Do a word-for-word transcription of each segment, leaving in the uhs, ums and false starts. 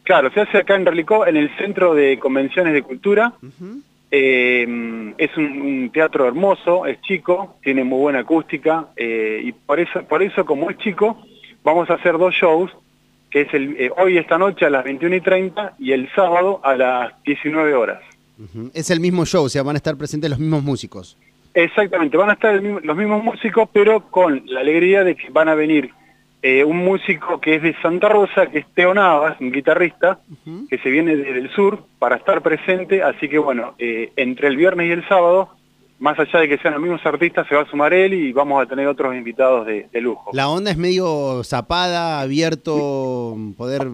Claro, se hace acá en Relicó, en el Centro de Convenciones de Cultura. Uh-huh. Eh, es un, un teatro hermoso, es chico, tiene muy buena acústica, eh, y por eso, por eso como es chico, vamos a hacer dos shows, que es el eh, hoy esta noche a las veintiuna y treinta y el sábado a las diecinueve horas. Uh-huh. Es el mismo show, o sea, van a estar presentes los mismos músicos. Exactamente, van a estar el mismo, los mismos músicos, pero con la alegría de que van a venir eh, un músico que es de Santa Rosa, que es Teo Navas, un guitarrista, uh-huh, que se viene desde el sur para estar presente, así que bueno, eh, entre el viernes y el sábado, más allá de que sean los mismos artistas, se va a sumar él y vamos a tener otros invitados de, de lujo. La onda es medio zapada, abierto, poder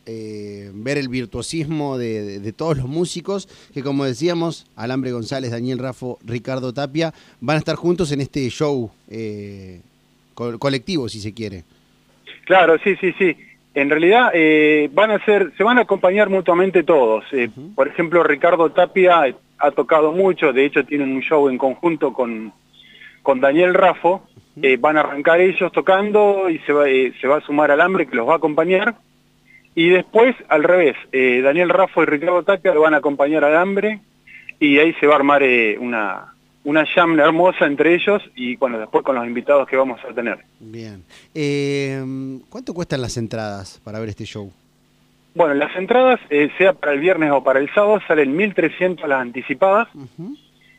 eh, ver el virtuosismo de, de, de todos los músicos, que como decíamos, Alambre González, Daniel Raffo, Ricardo Tapia, van a estar juntos en este show eh, co colectivo, si se quiere. Claro, sí, sí, sí. En realidad eh, van a ser, se van a acompañar mutuamente todos. Eh, uh-huh. Por ejemplo, Ricardo Tapia ha tocado mucho, de hecho tienen un show en conjunto con, con Daniel Raffo. Uh-huh. eh, van a arrancar ellos tocando y se va, eh, se va a sumar Alambre, que los va a acompañar. Y después, al revés, eh, Daniel Raffo y Ricardo Tapia lo van a acompañar a Alambre y ahí se va a armar eh, una... una jam hermosa entre ellos y bueno, después con los invitados que vamos a tener. Bien. Eh, ¿Cuánto cuestan las entradas para ver este show? Bueno, las entradas, eh, sea para el viernes o para el sábado, salen mil trescientos las anticipadas. Uh-huh.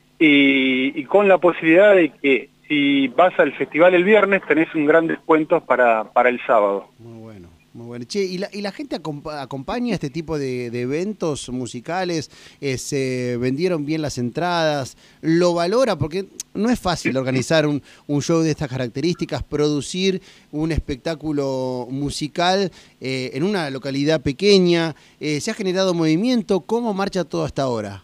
y, y con la posibilidad de que si vas al festival el viernes tenés un gran descuento para, para el sábado. Muy bueno. Muy bueno. Che, ¿y la, y la gente acompa acompaña este tipo de, de eventos musicales? Eh, ¿Se vendieron bien las entradas? ¿Lo valora? Porque no es fácil organizar un, un show de estas características, producir un espectáculo musical eh, en una localidad pequeña. Eh, ¿Se ha generado movimiento? ¿Cómo marcha todo hasta ahora?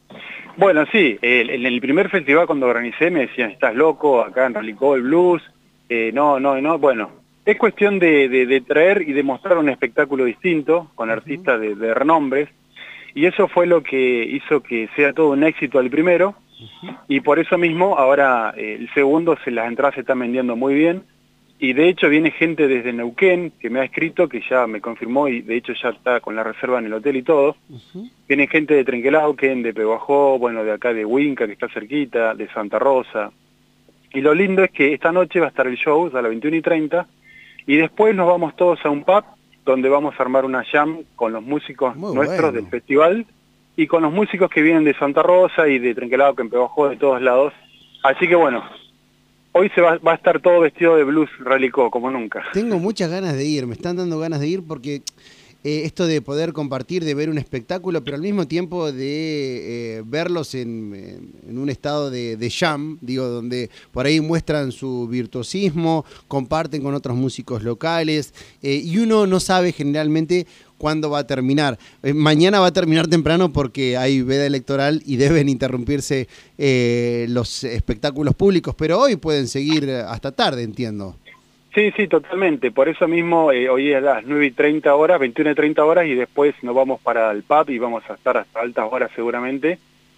Bueno, sí. El, en el primer festival cuando organicé me decían, estás loco, acá en Relicó el blues. Eh, no, no, no, bueno... Es cuestión de, de, de traer y de mostrar un espectáculo distinto con artistas de, de renombres y eso fue lo que hizo que sea todo un éxito al primero uh-huh. y por eso mismo ahora eh, el segundo se, las entradas se están vendiendo muy bien y de hecho viene gente desde Neuquén que me ha escrito, que ya me confirmó y de hecho ya está con la reserva en el hotel y todo. Uh-huh. Viene gente de Trenquelauquen, de Peguajó, bueno, de acá de Huinca que está cerquita, de Santa Rosa. Y lo lindo es que esta noche va a estar el show a las veintiuna y treinta y después nos vamos todos a un pub donde vamos a armar una jam con los músicos Muy nuestros bueno. del festival y con los músicos que vienen de Santa Rosa y de Trenquelauquen, Peguajó, de todos lados. Así que bueno, hoy se va, va a estar todo vestido de blues Relicó, como nunca. Tengo muchas ganas de ir, me están dando ganas de ir porque eh, esto de poder compartir, de ver un espectáculo, pero al mismo tiempo de eh, verlos en, en un estado de, de jam, digo, donde por ahí muestran su virtuosismo, comparten con otros músicos locales, eh, y uno no sabe generalmente cuándo va a terminar. Eh, mañana va a terminar temprano porque hay veda electoral y deben interrumpirse eh, los espectáculos públicos, pero hoy pueden seguir hasta tarde, entiendo. Sí, sí, totalmente. Por eso mismo eh, hoy es a las nueve y treinta horas, veintiuna y treinta horas y después nos vamos para el pub y vamos a estar hasta altas horas seguramente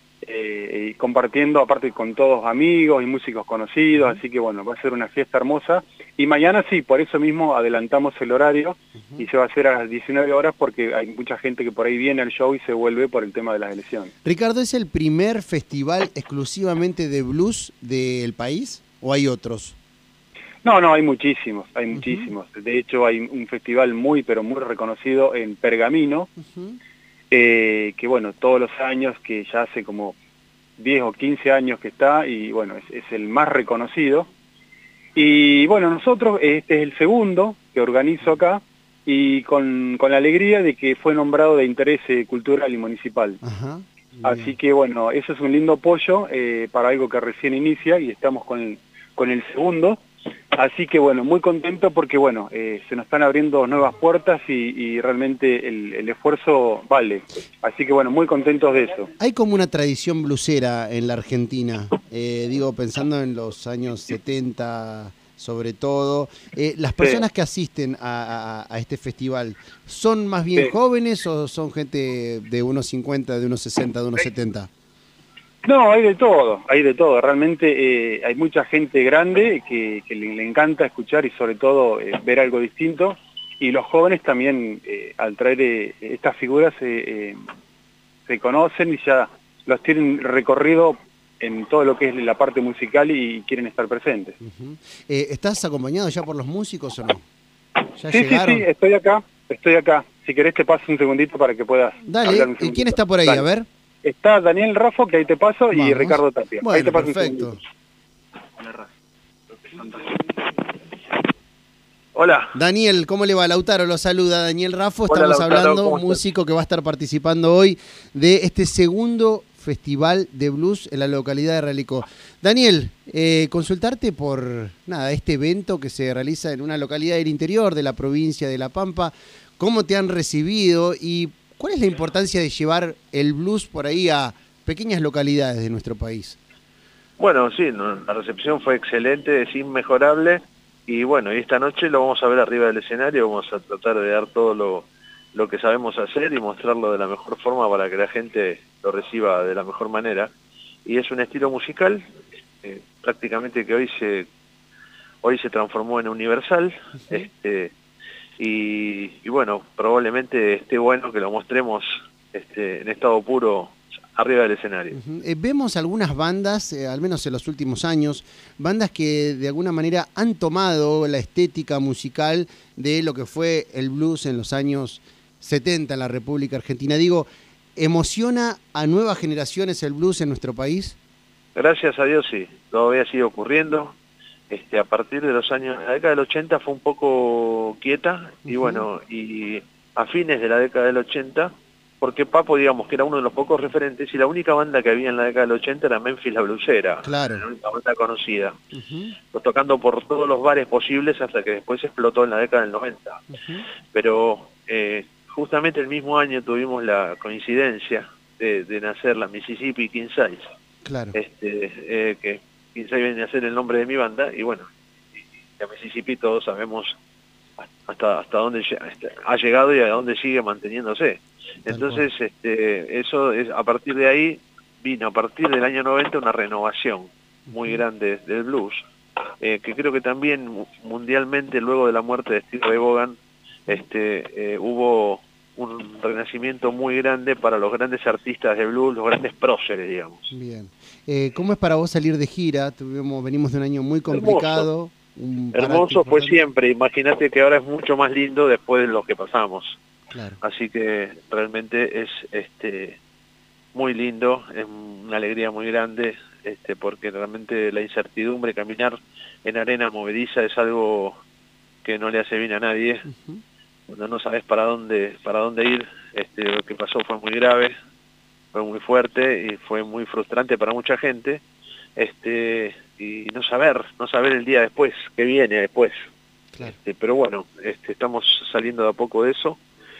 eh, y compartiendo aparte con todos amigos y músicos conocidos, uh-huh. así que bueno, va a ser una fiesta hermosa y mañana sí, por eso mismo adelantamos el horario uh-huh. y se va a hacer a las diecinueve horas porque hay mucha gente que por ahí viene al show y se vuelve por el tema de las elecciones. Ricardo, ¿es el primer festival exclusivamente de blues del país o hay otros? No, no, hay muchísimos, hay muchísimos. Uh-huh. De hecho, hay un festival muy, pero muy reconocido en Pergamino, uh-huh. eh, que bueno, todos los años, que ya hace como diez o quince años que está, y bueno, es, es el más reconocido. Y bueno, nosotros, este es el segundo que organizo acá, y con, con la alegría de que fue nombrado de interés eh, cultural y municipal. Uh-huh. Así que bueno, eso es un lindo apoyo eh, para algo que recién inicia, y estamos con el, con el segundo. Así que bueno, muy contento porque bueno, eh, se nos están abriendo nuevas puertas y, y realmente el, el esfuerzo vale. Así que bueno, muy contentos de eso. Hay como una tradición blusera en la Argentina, eh, digo, pensando en los años setenta sobre todo. Eh, ¿Las personas sí. que asisten a, a, a este festival son más bien sí. jóvenes o son gente de unos cincuenta, de unos sesenta, de unos setenta? No, hay de todo, hay de todo. Realmente eh, hay mucha gente grande que, que le, le encanta escuchar y sobre todo eh, ver algo distinto. y los jóvenes también, eh, al traer eh, estas figuras, eh, eh, se conocen y ya los tienen recorrido en todo lo que es la parte musical y quieren estar presentes. Uh-huh. eh, ¿Estás acompañado ya por los músicos o no? ¿Ya sí, llegaron? sí, sí, estoy acá, estoy acá. Si querés te paso un segundito para que puedas Dale, hablar un ¿y segundito. quién está por ahí? Dale. A ver. Está Daniel Raffo, que ahí te paso, Vamos. y Ricardo Tapia. Bueno, ahí te paso perfecto. Un Hola. Daniel, ¿cómo le va? Lautaro lo saluda. Daniel Raffo, estamos Hola, Lautaro, hablando, músico que va a estar participando hoy de este segundo Festival de Blues en la localidad de Ralicó. Daniel, eh, consultarte por nada este evento que se realiza en una localidad del interior de la provincia de La Pampa. ¿Cómo te han recibido y cuál es la importancia de llevar el blues por ahí a pequeñas localidades de nuestro país? Bueno, sí, la recepción fue excelente, es inmejorable. Y bueno, y esta noche lo vamos a ver arriba del escenario, vamos a tratar de dar todo lo, lo que sabemos hacer y mostrarlo de la mejor forma para que la gente lo reciba de la mejor manera. Y es un estilo musical, eh, prácticamente que hoy se hoy se transformó en universal, uh-huh. este, y, y bueno, probablemente esté bueno que lo mostremos este, en estado puro arriba del escenario. Uh-huh. eh, vemos algunas bandas, eh, al menos en los últimos años, bandas que de alguna manera han tomado la estética musical de lo que fue el blues en los años setenta en la República Argentina. Digo, ¿emociona a nuevas generaciones el blues en nuestro país? Gracias a Dios sí, todavía sigue ocurriendo. Este, a partir de los años, la década del ochenta fue un poco quieta, uh-huh. y bueno, y a fines de la década del ochenta, porque Papo, digamos, que era uno de los pocos referentes, y la única banda que había en la década del ochenta era Memphis la Blusera, claro. La única banda conocida, uh-huh. pues tocando por todos los bares posibles hasta que después explotó en la década del noventa. Uh-huh. Pero eh, justamente el mismo año tuvimos la coincidencia de, de nacer la Mississippi King Size, claro. este, eh, que King Size viene a ser el nombre de mi banda, y bueno, y, y a Mississippi todos sabemos hasta hasta dónde ha llegado y a dónde sigue manteniéndose. Entonces, este, eso es, a partir de ahí vino, a partir del año noventa, una renovación muy uh-huh. grande del blues, eh, que creo que también mundialmente, luego de la muerte de Steve Ray Vaughan, este, eh, hubo un renacimiento muy grande para los grandes artistas de blues, los grandes próceres, digamos. Bien. Eh, ¿Cómo es para vos salir de gira? Tuvimos, venimos de un año muy complicado. Un Hermoso fue siempre. Imagínate que ahora es mucho más lindo después de lo que pasamos. Claro. Así que realmente es este muy lindo, es una alegría muy grande, este porque realmente la incertidumbre, caminar en arena movediza es algo que no le hace bien a nadie. Uh-huh. Cuando no sabes para dónde para dónde ir, este lo que pasó fue muy grave, fue muy fuerte y fue muy frustrante para mucha gente, este y no saber, no saber el día después, qué viene después. Claro. Este, pero bueno, este, estamos saliendo de a poco de eso.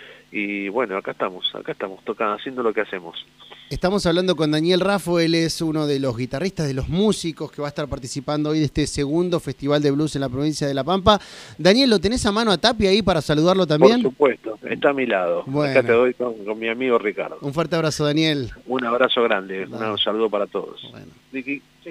Y bueno, acá estamos, acá estamos tocando, haciendo lo que hacemos. Estamos hablando con Daniel Raffo, él es uno de los guitarristas, de los músicos que va a estar participando hoy de este segundo Festival de Blues en la provincia de La Pampa. Daniel, ¿lo tenés a mano a Tapia ahí para saludarlo también? Por supuesto, está a mi lado. Bueno. Acá te doy con, con mi amigo Ricardo. Un fuerte abrazo, Daniel. Un abrazo grande, Dale. Un saludo para todos. Bueno. Ricky, sí.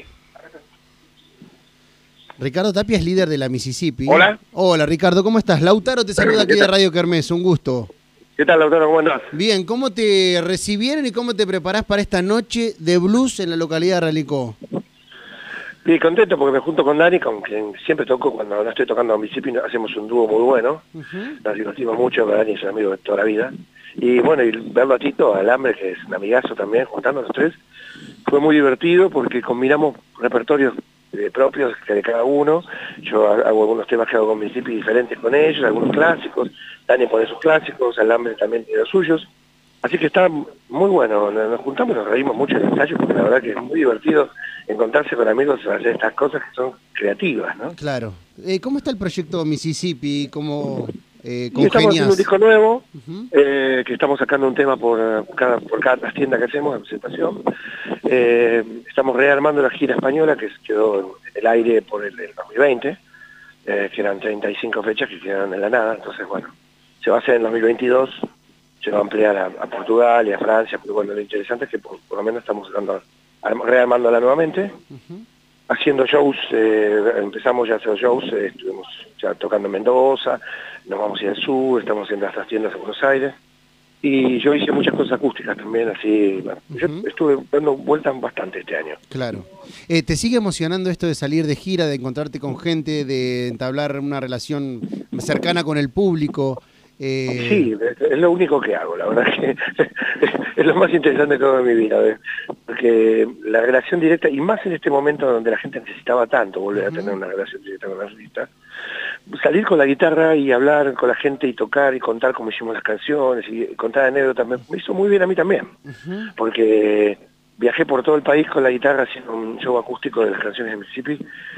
Ricardo Tapia es líder de la Mississippi. Hola. Hola, Ricardo, ¿cómo estás? Lautaro te saluda aquí de Radio Kermés, un gusto. ¿Qué tal, Lautaro? ¿Cómo andás? Bien, ¿cómo te recibieron y cómo te preparás para esta noche de blues en la localidad de Ralicó? Bien, contento porque me junto con Dani, con quien siempre toco cuando no estoy tocando en Mississippi, hacemos un dúo muy bueno. Uh-huh. Nos divertimos mucho, Dani es un amigo de toda la vida. Y bueno, y verlo a Tito, al Hambre, que es un amigazo también, juntando los tres, fue muy divertido porque combinamos repertorios eh, propios de cada uno. Yo hago algunos temas que hago con Mississippi diferentes con ellos, algunos clásicos. Dani pone sus clásicos, Alambre también tiene los suyos. Así que está muy bueno, nos juntamos, nos reímos mucho en el ensayo, porque la verdad que es muy divertido encontrarse con amigos y hacer estas cosas que son creativas, ¿no? Claro. Eh, ¿Cómo está el proyecto Mississippi? ¿Cómo eh, congenias? Estamos haciendo un disco nuevo, uh-huh. eh, que estamos sacando un tema por cada, por cada tienda que hacemos de presentación. Eh, estamos rearmando la gira española, que quedó en el aire por el, el dos mil veinte, eh, que eran treinta y cinco fechas que quedaron en la nada, entonces bueno, se va a hacer en dos mil veintidós, se va a ampliar a, a Portugal y a Francia, pero bueno, lo interesante es que por, por lo menos estamos dando, rearmándola nuevamente. Uh-huh. haciendo shows, eh, empezamos ya a hacer shows, eh, estuvimos ya tocando en Mendoza, nos vamos a ir al sur, estamos haciendo las tiendas en Buenos Aires, y yo hice muchas cosas acústicas también, así, bueno, uh-huh. Yo estuve dando vueltas bastante este año. Claro. Eh, ¿Te sigue emocionando esto de salir de gira, de encontrarte con gente, de entablar una relación cercana con el público? Eh... Sí, es lo único que hago, la verdad que es lo más interesante de toda mi vida, ¿ves? Porque la relación directa, y más en este momento donde la gente necesitaba tanto volver uh-huh. a tener una relación directa con el artista, salir con la guitarra y hablar con la gente y tocar y contar cómo hicimos las canciones y contar anécdotas, me, me hizo muy bien a mí también, uh-huh. porque viajé por todo el país con la guitarra haciendo un show acústico de las canciones de Mississippi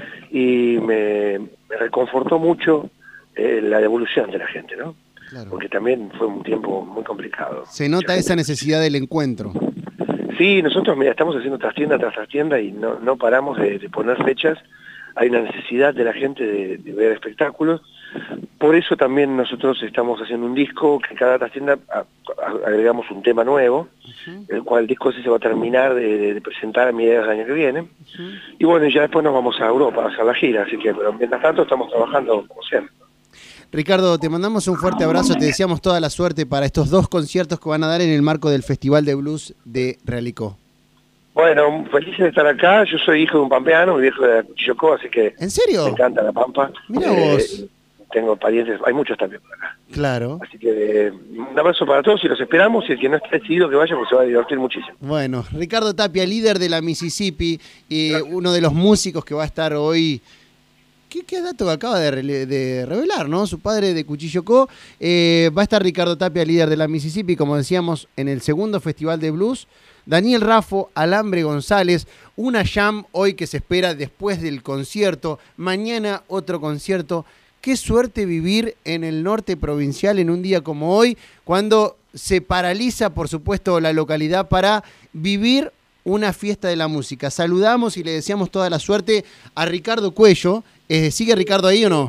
y me, me reconfortó mucho eh, la devolución de la gente, ¿no? Claro. Porque también fue un tiempo muy complicado. Se nota esa necesidad del encuentro. Sí, nosotros mira, estamos haciendo trastienda tras trastienda y no, no paramos de, de poner fechas. Hay una necesidad de la gente de, de ver espectáculos. Por eso también nosotros estamos haciendo un disco que cada trastienda agregamos un tema nuevo, uh-huh. el cual el disco ese se va a terminar de, de presentar a mediados del año que viene. Uh-huh. Y bueno, ya después nos vamos a Europa a hacer la gira, así que pero mientras tanto estamos trabajando como siempre. Ricardo, te mandamos un fuerte abrazo, te deseamos toda la suerte para estos dos conciertos que van a dar en el marco del Festival de Blues de Realicó. Bueno, feliz de estar acá, yo soy hijo de un pampeano, mi viejo de Cuchillocó, así que... ¿En serio? Me encanta la Pampa. Mira eh, vos. Tengo parientes, hay muchos también por acá. Claro. Así que eh, un abrazo para todos y los esperamos, y el que no esté decidido que vaya, pues se va a divertir muchísimo. Bueno, Ricardo Tapia, líder de la Mississippi, y uno de los músicos que va a estar hoy... ¿Qué, qué dato acaba de, re, de revelar, ¿no? Su padre de Cuchillocó. Eh, va a estar Ricardo Tapia, líder de la Mississippi, como decíamos, en el segundo Festival de Blues. Daniel Raffo, Alambre González, una jam hoy que se espera después del concierto. Mañana otro concierto. Qué suerte vivir en el norte provincial en un día como hoy, cuando se paraliza, por supuesto, la localidad para vivir una fiesta de la música. Saludamos y le deseamos toda la suerte a Ricardo Cuello. Eh, ¿Sigue Ricardo ahí o no?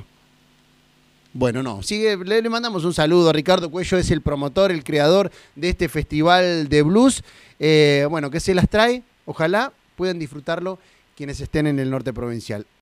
Bueno, no. Sigue, le, le mandamos un saludo. Ricardo Cuello es el promotor, el creador de este festival de blues. Eh, bueno, que se las trae. Ojalá puedan disfrutarlo quienes estén en el norte provincial.